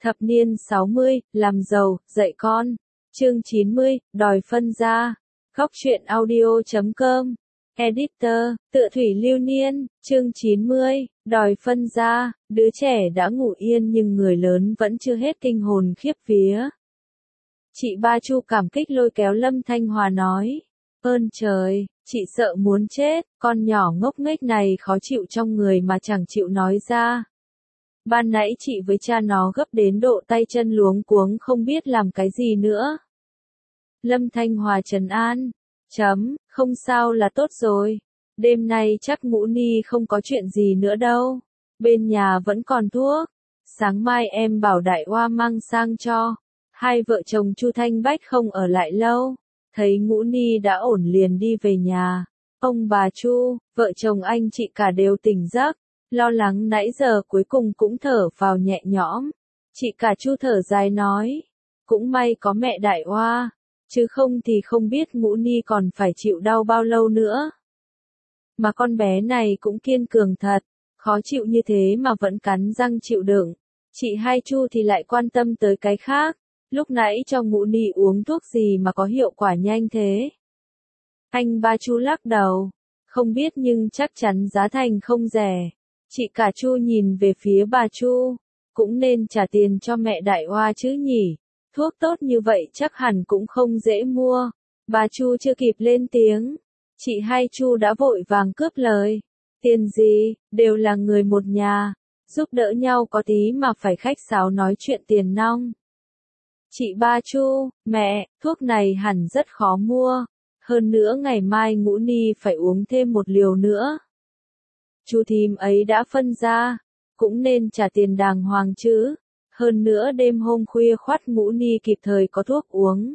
Thập niên 60, làm giàu, dạy con. Chương 90, đòi phân ra. Góc truyện audio.com. Editor, Tựa Thủy Lưu Niên. Chương 90, đòi phân ra. Đứa trẻ đã ngủ yên nhưng người lớn vẫn chưa hết kinh hồn khiếp vía. Chị Ba Chu cảm kích lôi kéo Lâm Thanh Hòa nói. Ơn trời, chị sợ muốn chết, con nhỏ ngốc nghếch này khó chịu trong người mà chẳng chịu nói ra. Ban nãy chị với cha nó gấp đến độ tay chân luống cuống không biết làm cái gì nữa. Lâm Thanh Hòa trấn an. Không sao là tốt rồi. Đêm nay chắc Ngũ Ni không có chuyện gì nữa đâu. Bên nhà vẫn còn thuốc. Sáng mai em bảo Đại Hoa mang sang cho. Hai vợ chồng Chu Thanh Bách không ở lại lâu. Thấy Ngũ Ni đã ổn liền đi về nhà. Ông bà Chu, vợ chồng anh chị cả đều tỉnh giấc. Lo lắng nãy giờ cuối cùng cũng thở vào nhẹ nhõm. Chị cả Chu thở dài nói. Cũng may có mẹ Đại Hoa. Chứ không thì không biết Ngũ Ni còn phải chịu đau bao lâu nữa. Mà con bé này cũng kiên cường thật. Khó chịu như thế mà vẫn cắn răng chịu đựng. Chị hai Chu thì lại quan tâm tới cái khác. Lúc nãy cho Ngũ Ni uống thuốc gì mà có hiệu quả nhanh thế? Anh Ba Chu lắc đầu. Không biết nhưng chắc chắn giá thành không rẻ. Chị cả Chu nhìn về phía bà Chu. Cũng nên trả tiền cho mẹ Đại Hoa chứ nhỉ? Thuốc tốt như vậy chắc hẳn cũng không dễ mua. Bà Chu chưa kịp lên tiếng. Chị hai Chu đã vội vàng cướp lời. Tiền gì, đều là người một nhà. Giúp đỡ nhau có tí mà phải khách sáo nói chuyện tiền nong. Chị Ba Chu, mẹ, thuốc này hẳn rất khó mua. Hơn nữa ngày mai Ngũ Ni phải uống thêm một liều nữa. Chu thím ấy đã phân ra, cũng nên trả tiền đàng hoàng chứ. Hơn nữa đêm hôm khuya khoắt Ngũ Ni kịp thời có thuốc uống.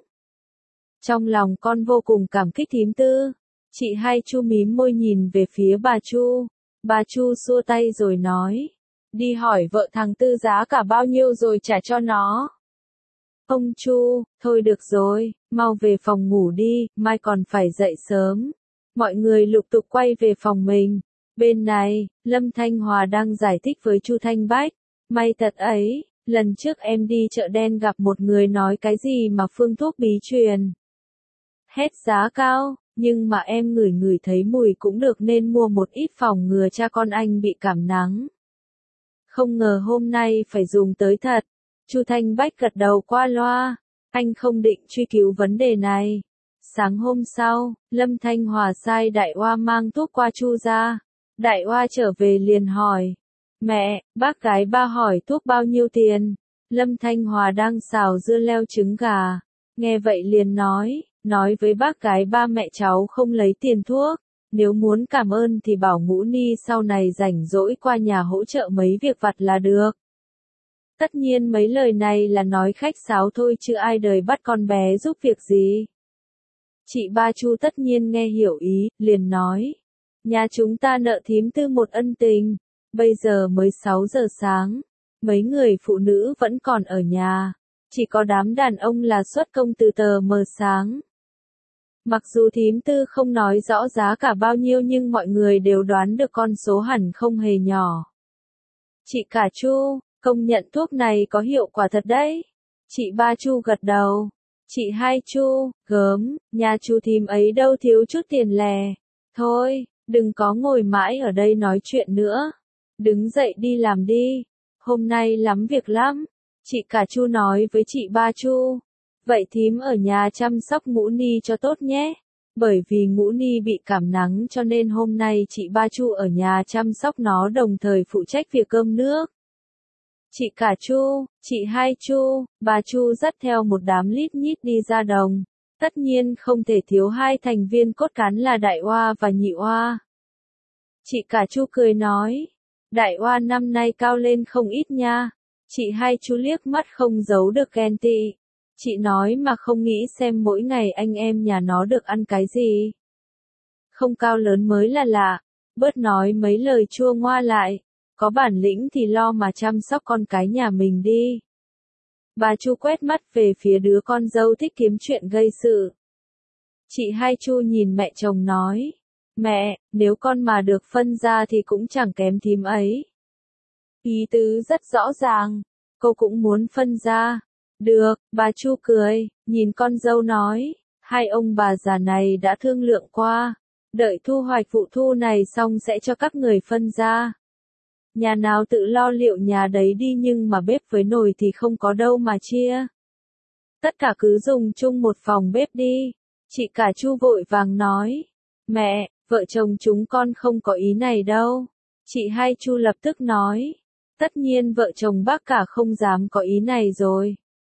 Trong lòng con vô cùng cảm kích thím Tư. Chị hai Chu mím môi nhìn về phía bà Chu. Bà Chu xua tay rồi nói. Đi hỏi vợ thằng Tư giá cả bao nhiêu rồi trả cho nó. Ông Chu, thôi được rồi, mau về phòng ngủ đi, mai còn phải dậy sớm. Mọi người lục tục quay về phòng mình. Bên này, Lâm Thanh Hòa đang giải thích với Chu Thanh Bách. May thật ấy, lần trước em đi chợ đen gặp một người nói cái gì mà phương thuốc bí truyền. Hết giá cao, nhưng mà em ngửi ngửi thấy mùi cũng được nên mua một ít phòng ngừa cha con anh bị cảm nắng. Không ngờ hôm nay phải dùng tới thật. Chu Thanh Bách gật đầu qua loa. Anh không định truy cứu vấn đề này. Sáng hôm sau, Lâm Thanh Hòa sai Đại Hoa mang thuốc qua Chu ra. Đại Hoa trở về liền hỏi. Mẹ, bác gái Ba hỏi thuốc bao nhiêu tiền? Lâm Thanh Hòa đang xào dưa leo trứng gà. Nghe vậy liền nói với bác gái Ba mẹ cháu không lấy tiền thuốc. Nếu muốn cảm ơn thì bảo Ngũ Ni sau này rảnh rỗi qua nhà hỗ trợ mấy việc vặt là được. Tất nhiên mấy lời này là nói khách sáo thôi chứ ai đời bắt con bé giúp việc gì. Chị Ba Chu tất nhiên nghe hiểu ý, liền nói. Nhà chúng ta nợ thím Tư một ân tình. Bây giờ mới 6 giờ sáng. Mấy người phụ nữ vẫn còn ở nhà. Chỉ có đám đàn ông là xuất công từ tờ mờ sáng. Mặc dù thím Tư không nói rõ giá cả bao nhiêu nhưng mọi người đều đoán được con số hẳn không hề nhỏ. Chị cả Chu, công nhận thuốc này có hiệu quả thật đấy. Chị Ba Chu gật đầu. Chị hai Chu, gớm, nhà chú thím ấy đâu thiếu chút tiền lè. Thôi, đừng có ngồi mãi ở đây nói chuyện nữa. Đứng dậy đi làm đi. Hôm nay lắm việc lắm. Chị cả Chu nói với chị Ba Chu. Vậy thím ở nhà chăm sóc Ngũ Ni cho tốt nhé. Bởi vì Ngũ Ni bị cảm nắng cho nên hôm nay chị Ba Chu ở nhà chăm sóc nó đồng thời phụ trách việc cơm nước. Chị cả Chu, chị hai Chu, bà Chu dắt theo một đám lít nhít đi ra đồng. Tất nhiên không thể thiếu hai thành viên cốt cán là Đại Hoa và Nhị Hoa. Chị cả Chu cười nói. Đại Hoa năm nay cao lên không ít nha. Chị hai Chu liếc mắt không giấu được ghen tị. Chị nói mà không nghĩ xem mỗi ngày anh em nhà nó được ăn cái gì. Không cao lớn mới là lạ. Bớt nói mấy lời chua ngoa lại. Có bản lĩnh thì lo mà chăm sóc con cái nhà mình đi. Bà Chu quét mắt về phía đứa con dâu thích kiếm chuyện gây sự. Chị hai Chu nhìn mẹ chồng nói. Mẹ, nếu con mà được phân ra thì cũng chẳng kém thím ấy. Ý tứ rất rõ ràng. cô cũng muốn phân ra. Được, bà Chu cười, nhìn con dâu nói, hai ông bà già này đã thương lượng qua, đợi thu hoạch vụ thu này xong sẽ cho các người phân ra. Nhà nào tự lo liệu nhà đấy đi nhưng mà bếp với nồi thì không có đâu mà chia. Tất cả cứ dùng chung một phòng bếp đi. Chị cả Chu vội vàng nói, mẹ, vợ chồng chúng con không có ý này đâu. Chị hai Chu lập tức nói, tất nhiên vợ chồng bác cả không dám có ý này rồi.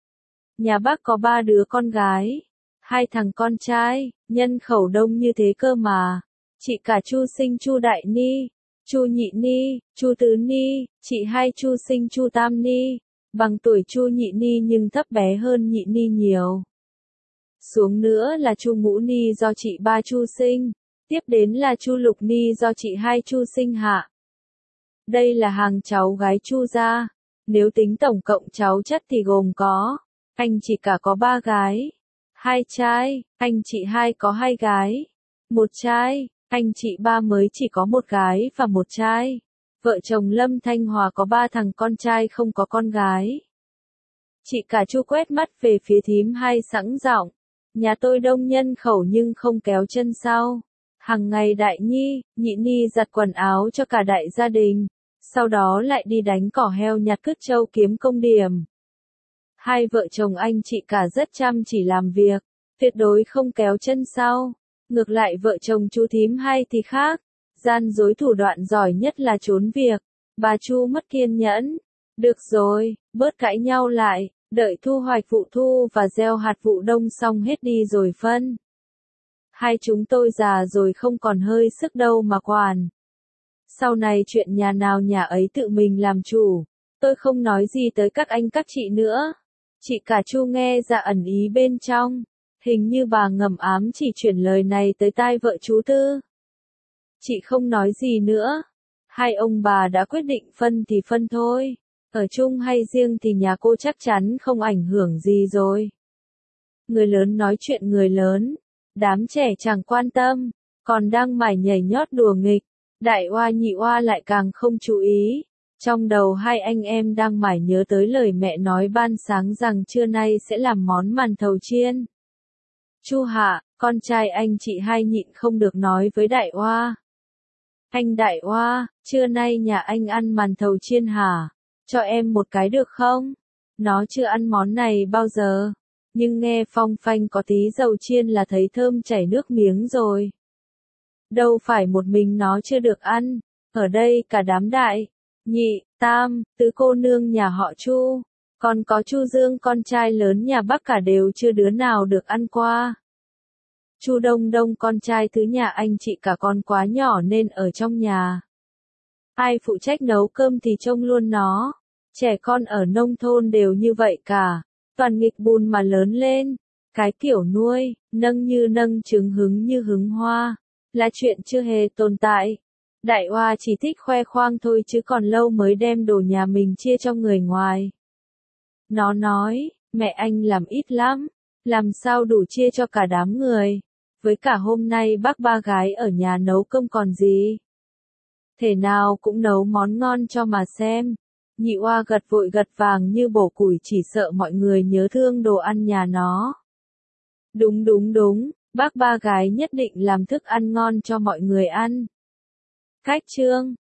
Nhà bác có 3 đứa con gái, 2 thằng con trai, nhân khẩu đông như thế cơ mà. Chị cả Chu sinh Chu Đại Ni, Chu Nhị Ni, Chu Tứ Ni, chị hai Chu sinh Chu Tam Ni, bằng tuổi Chu Nhị Ni nhưng thấp bé hơn Nhị Ni nhiều. Xuống nữa là Chu Ngũ Ni do chị ba Chu sinh, tiếp đến là Chu Lục Ni do chị hai Chu sinh hạ. Đây là hàng cháu gái Chu gia, nếu tính tổng cộng cháu chất thì gồm có, anh chị cả có 3 gái, 2 trai, anh chị hai có 2 gái, 1 trai, anh chị ba mới chỉ có 1 gái và 1 trai. Vợ chồng Lâm Thanh Hòa có 3 thằng con trai không có con gái. Chị cả Chu quét mắt về phía thím hai sẵn giọng, nhà tôi đông nhân khẩu nhưng không kéo chân sau. Hằng ngày Đại Nhi, Nhị Ni giặt quần áo cho cả đại gia đình, sau đó lại đi đánh cỏ heo nhặt cứt trâu kiếm công điểm. Hai vợ chồng anh chị cả rất chăm chỉ làm việc, tuyệt đối không kéo chân sau. Ngược lại vợ chồng chú thím hai thì khác, gian dối thủ đoạn giỏi nhất là trốn việc. Bà Chu mất kiên nhẫn. Được rồi, bớt cãi nhau lại, đợi thu hoạch vụ thu và gieo hạt vụ đông xong hết đi rồi phân. Hai chúng tôi già rồi không còn hơi sức đâu mà quản. Sau này chuyện nhà nào nhà ấy tự mình làm chủ, tôi không nói gì tới các anh các chị nữa. Chị cả Chu nghe ra ẩn ý bên trong, hình như bà ngầm ám chỉ chuyển lời này tới tai vợ chú Tư. Chị không nói gì nữa, hai ông bà đã quyết định phân thì phân thôi, ở chung hay riêng thì nhà cô chắc chắn không ảnh hưởng gì rồi. Người lớn nói chuyện người lớn, đám trẻ chẳng quan tâm, còn đang mải nhảy nhót đùa nghịch, đại oa nhị oa lại càng không chú ý. Trong đầu hai anh em đang mải nhớ tới lời mẹ nói ban sáng rằng trưa nay sẽ làm món màn thầu chiên. Chu Hạ, con trai anh chị hai nhịn không được nói với đại oa. Anh đại oa, trưa nay nhà anh ăn màn thầu chiên hả? Cho em một cái được không? Nó chưa ăn món này bao giờ, nhưng nghe phong phanh có tí dầu chiên là thấy thơm chảy nước miếng rồi. Đâu phải một mình nó chưa được ăn, ở đây cả đám đại, nhị, tam, tứ cô nương nhà họ Chu, còn có Chu Dương con trai lớn nhà bác cả đều chưa đứa nào được ăn qua. Chu Đông Đông con trai thứ nhà anh chị cả con quá nhỏ nên ở trong nhà. Ai phụ trách nấu cơm thì trông luôn nó. Trẻ con ở nông thôn đều như vậy cả, toàn nghịch bùn mà lớn lên. Cái kiểu nuôi, nâng như nâng trứng hứng như hứng hoa, là chuyện chưa hề tồn tại. Đại oa chỉ thích khoe khoang thôi chứ còn lâu mới đem đồ nhà mình chia cho người ngoài. Nó nói, mẹ anh làm ít lắm, làm sao đủ chia cho cả đám người. Với cả hôm nay bác ba gái ở nhà nấu cơm còn gì. Thể nào cũng nấu món ngon cho mà xem. Nhị oa gật vội gật vàng như bổ củi chỉ sợ mọi người nhớ thương đồ ăn nhà nó. Đúng đúng đúng, bác ba gái nhất định làm thức ăn ngon cho mọi người ăn. Cách chương